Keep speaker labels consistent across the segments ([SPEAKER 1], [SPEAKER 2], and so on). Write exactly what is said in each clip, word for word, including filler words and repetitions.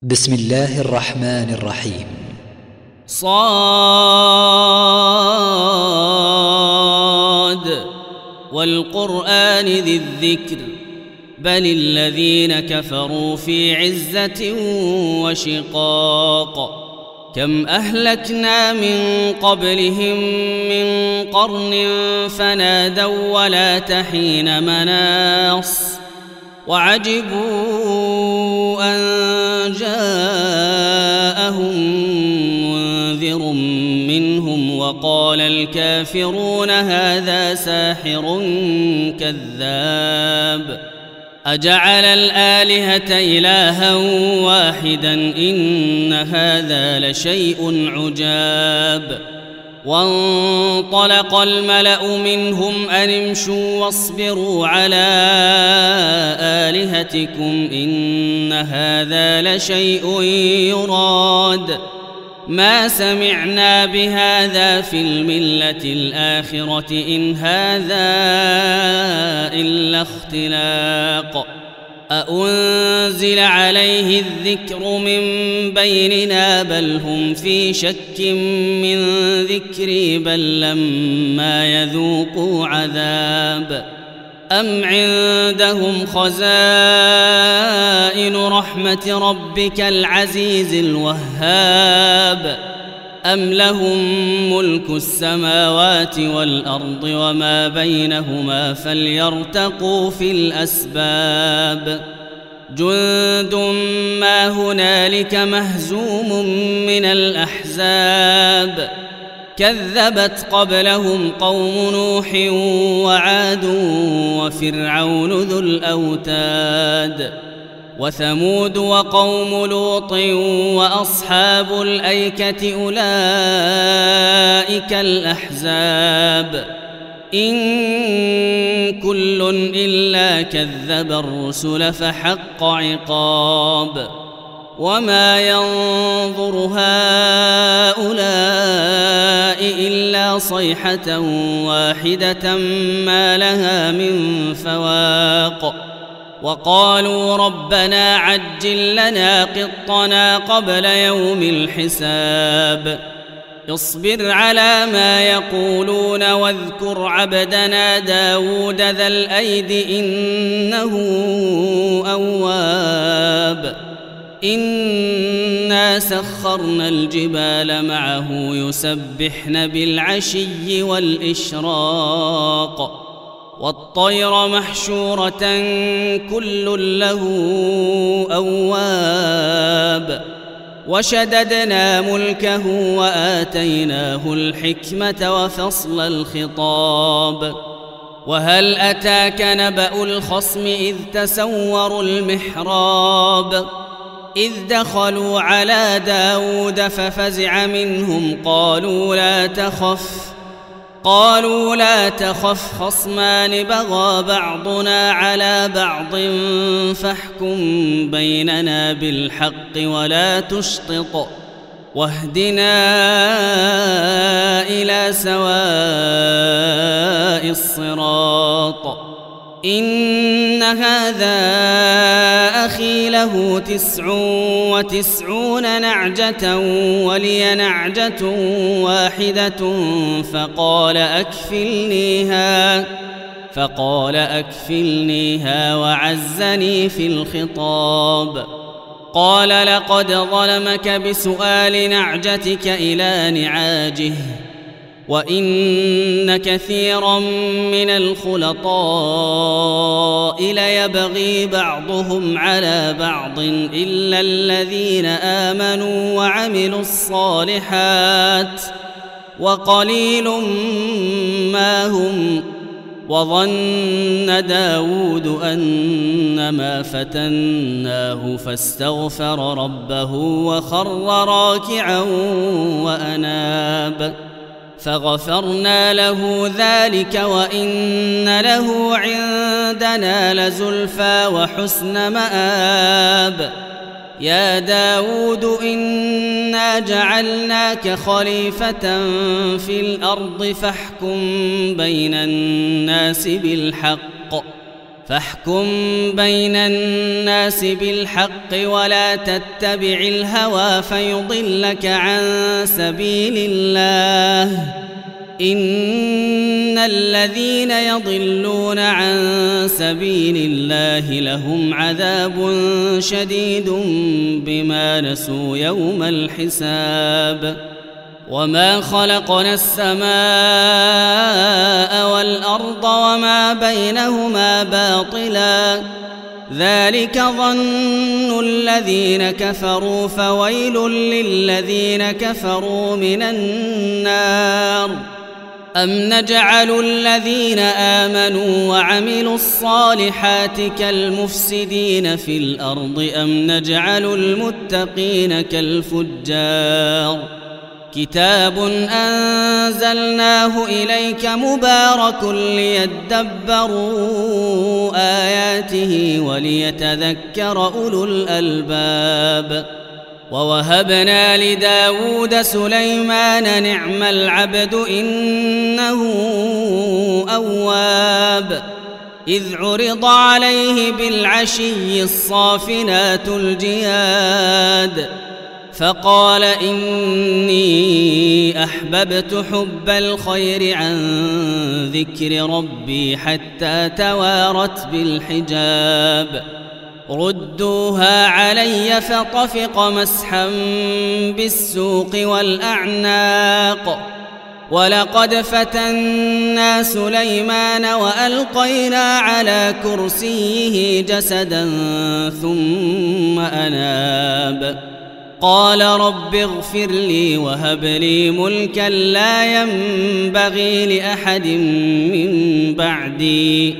[SPEAKER 1] بسم الله الرحمن الرحيم.
[SPEAKER 2] صاد والقرآن ذي الذكر بل الذين كفروا في عزة وشقاق. كم أهلكنا من قبلهم من قرن فنادوا ولا تحين مناص وعجبوا أن جاءهم منذر منهم وقال الكافرون هذا ساحر كذاب أجعل الآلهة إلها واحدا إن هذا لشيء عجاب. وانطلق الملأ منهم أن امشوا واصبروا على آلهتكم إن هذا لشيء يراد ما سمعنا بهذا في الملة الآخرة إن هذا إلا اختلاق أأنزل عليه الذكر من بيننا بل هم في شك من ذكري بل لما يذوقوا عذاب أم عندهم خزائن رحمة ربك العزيز الوهاب أم لهم ملك السماوات والأرض وما بينهما فليرتقوا في الأسباب. جند ما هنالك مهزوم من الأحزاب كذبت قبلهم قوم نوح وعاد وفرعون ذو الأوتاد وثمود وقوم لوط وأصحاب الأيكة أولئك الأحزاب إن كل إلا كذب الرسل فحق عقاب. وما ينظر هؤلاء إلا صيحة واحدة ما لها من فواق وقالوا ربنا عجل لنا قطنا قبل يوم الحساب. اصبر على ما يقولون واذكر عبدنا داود ذا الأيد إنه أواب. إنا سخرنا الجبال معه يسبحن بالعشي والإشراق والطير محشورة كل له أواب. وشددنا ملكه وآتيناه الحكمة وفصل الخطاب. وهل أتاك نبأ الخصم إذ تسوروا المحراب إذ دخلوا على داود ففزع منهم قالوا لا تخف قالوا لا تخف خصمان بغى بعضنا على بعض فاحكم بيننا بالحق ولا تشطط واهدنا إلى سواء الصراط. إن هذا أخي له تسع وتسعون نعجة ولي نعجة واحدة فقال أكفلنيها فقال أكفلنيها وعزني في الخطاب. قال لقد ظلمك بسؤال نعجتك إلى نعاجه وإن كثيرا من الخلطاء ليبغي بعضهم على بعض إلا الذين آمنوا وعملوا الصالحات وقليل ما هم. وظن داود أنما فتناه فاستغفر ربه وخر راكعا وأناب فغفرنا له ذلك وإن له عندنا لزلفى وحسن مآب. يا داود إنا جعلناك خليفة في الأرض فاحكم بين الناس بالحق فاحكم بين الناس بالحق ولا تتبع الهوى فيضلك عن سبيل الله إن الذين يضلون عن سبيل الله لهم عذاب شديد بما نسوا يوم الحساب وما خلقنا السماء والأرض وما بينهما باطلا ذلك ظن الذين كفروا فويل للذين كفروا من النار أم نجعل الذين آمنوا وعملوا الصالحات كالمفسدين في الأرض أم نجعل المتقين كالفجار كتاب أنزلناه إليك مبارك ليدبروا آياته وليتذكر أولو الألباب ووهبنا لداود سليمان نعم العبد إنه أواب إذ عرض عليه بالعشي الصافنات الجياد فقال إني أحببت حب الخير عن ذكر ربي حتى توارت بالحجاب ردوها علي فطفق مسحا بالسوق والأعناق ولقد فتنا سليمان وألقينا على كرسيه جسدا ثم أناب قال رب اغفر لي وهب لي ملكا لا ينبغي لأحد من بعدي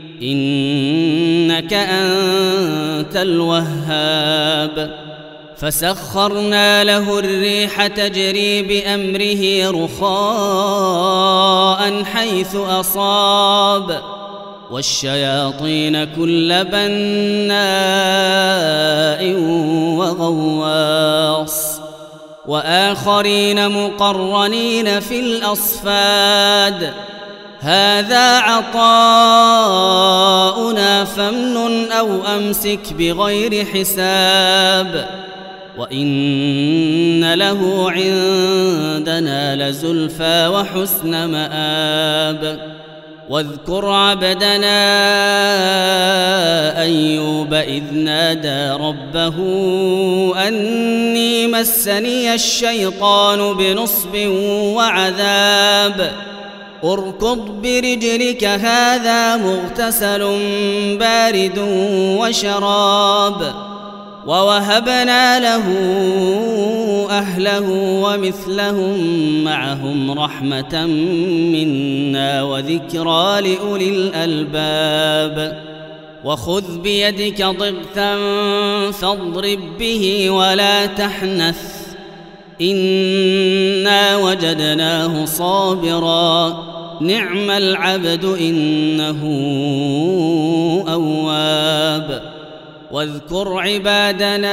[SPEAKER 2] إنك أنت الوهاب فسخرنا له الريح تجري بأمره رخاء حيث أصاب والشياطين كل بناء وغواص وآخرين مقرنين في الأصفاد هذا عطاؤنا فامنن أو أمسك بغير حساب وإن له عندنا لزلفى وحسن مآب واذكر عبدنا أيوب إذ نادى ربه أني مسني الشيطان بنصب وعذاب اركض برجلك هذا مغتسل بارد وشراب ووهبنا له أهله ومثلهم معهم رحمة منا وذكرى لأولي الألباب وخذ بيدك ضغثا فاضرب به ولا تحنث إنا وجدناه صابرا نعم العبد إنه أواب واذكر عبادنا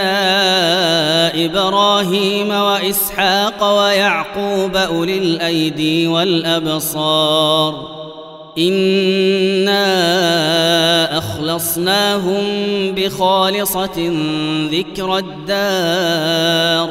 [SPEAKER 2] إبراهيم وإسحاق ويعقوب أولي الأيدي والأبصار إنا أخلصناهم بخالصة ذكر الدار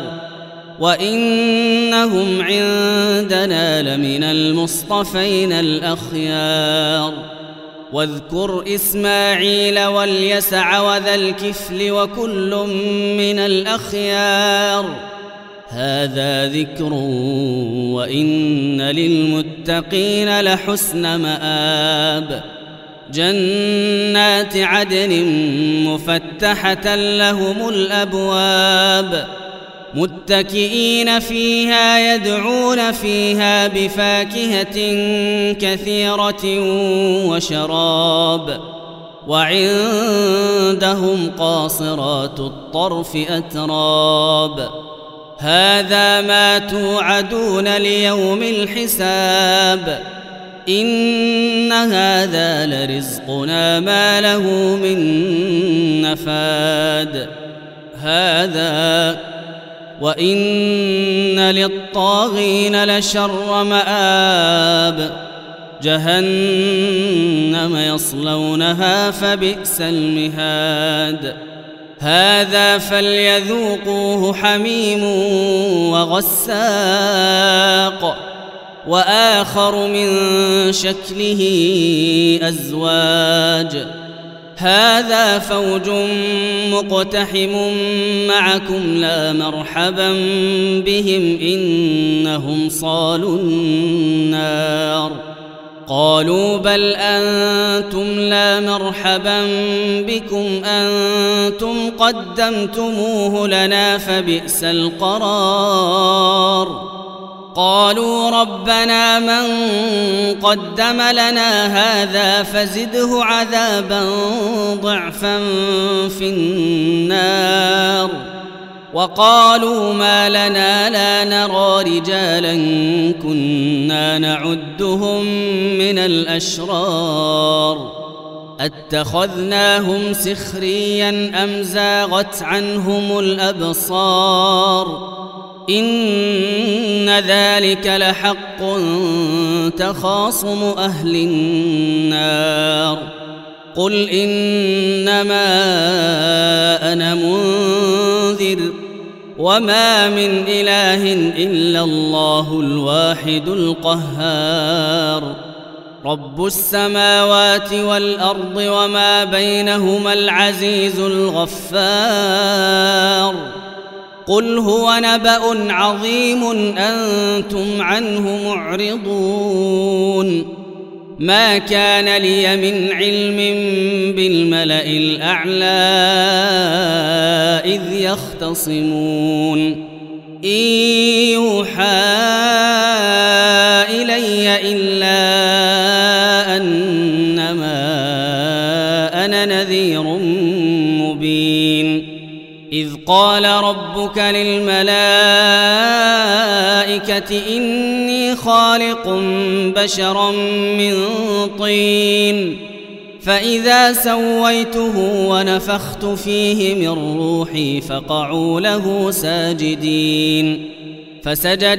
[SPEAKER 2] وإنهم عندنا لمن المصطفين الأخيار واذكر إسماعيل واليسع وذا الكفل وكل من الأخيار هذا ذكر وإن للمتقين لحسن مآب جنات عدن مفتحة لهم الأبواب متكئين فيها يدعون فيها بفاكهة كثيرة وشراب وعندهم قاصرات الطرف أتراب هذا ما توعدون ليوم الحساب إن هذا لرزقنا ما له من نفاد هذا وإن للطاغين لشر مآب جهنم يصلونها فبئس المهاد هذا فليذوقوه حميم وغساق وآخر من شكله أزواج هذا فوج مقتحم معكم لا مرحبا بهم إنهم صالوا النار قالوا بل أنتم لا مرحبا بكم أنتم قدمتموه لنا فبئس القرار قالوا ربنا من قدم لنا هذا فزده عذابا ضعفا في النار وقالوا ما لنا لا نرى رجالا كنا نعدهم من الأشرار اتخذناهم سخريا أم زاغت عنهم الأبصار إن ذلك لحق تخاصم أهل النار قل إنما أنا منذر وما من إله إلا الله الواحد القهار رب السماوات والأرض وما بينهما العزيز الغفار قل هو نبأ عظيم أنتم عنه معرضون ما كان لي من علم بالملأ الأعلى إذ يختصمون إن يوحى إلي إلا أنما أنا نذير مبين إذ قال ربك للملائكة إني خالق بشرا من طين فإذا سويته ونفخت فيه من روحي فقعوا له ساجدين فسجد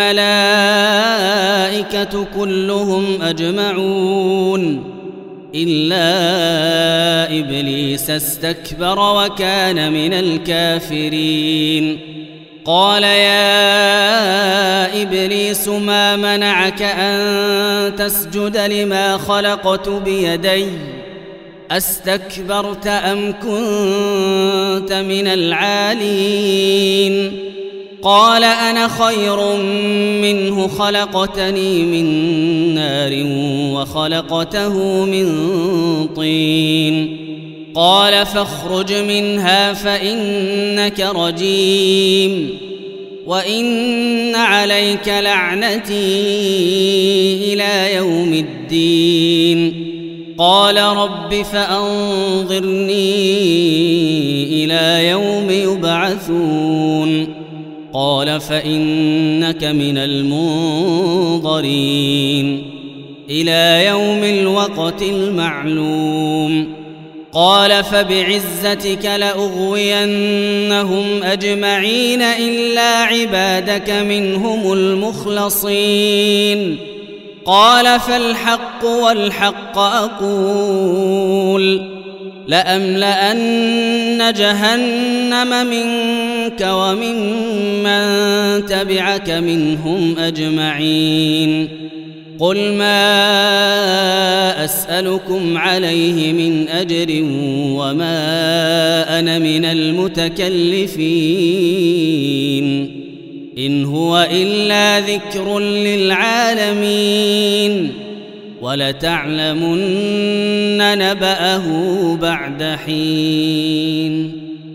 [SPEAKER 2] الملائكة كلهم أجمعون إلا إبليس استكبر وكان من الكافرين قال يا إبليس ما منعك أن تسجد لما خلقت بيدي أستكبرت أم كنت من العالين قال أنا خير منه خلقتني من نار وخلقته من طين قال فاخرج منها فإنك رجيم وإن عليك لعنتي إلى يوم الدين قال رب فأنظرني إلى يوم يبعثون قال فإنك من المنظرين إلى يوم الوقت المعلوم قال فبعزتك لأغوينهم أجمعين إلا عبادك منهم المخلصين قال فالحق والحق أقول لأملأن جهنم منك وممن تبعك منهم أجمعين قل ما أسألكم عليه من أجر وما أنا من المتكلفين إن هو إلا ذكر للعالمين ولتعلمن نبأه بعد حين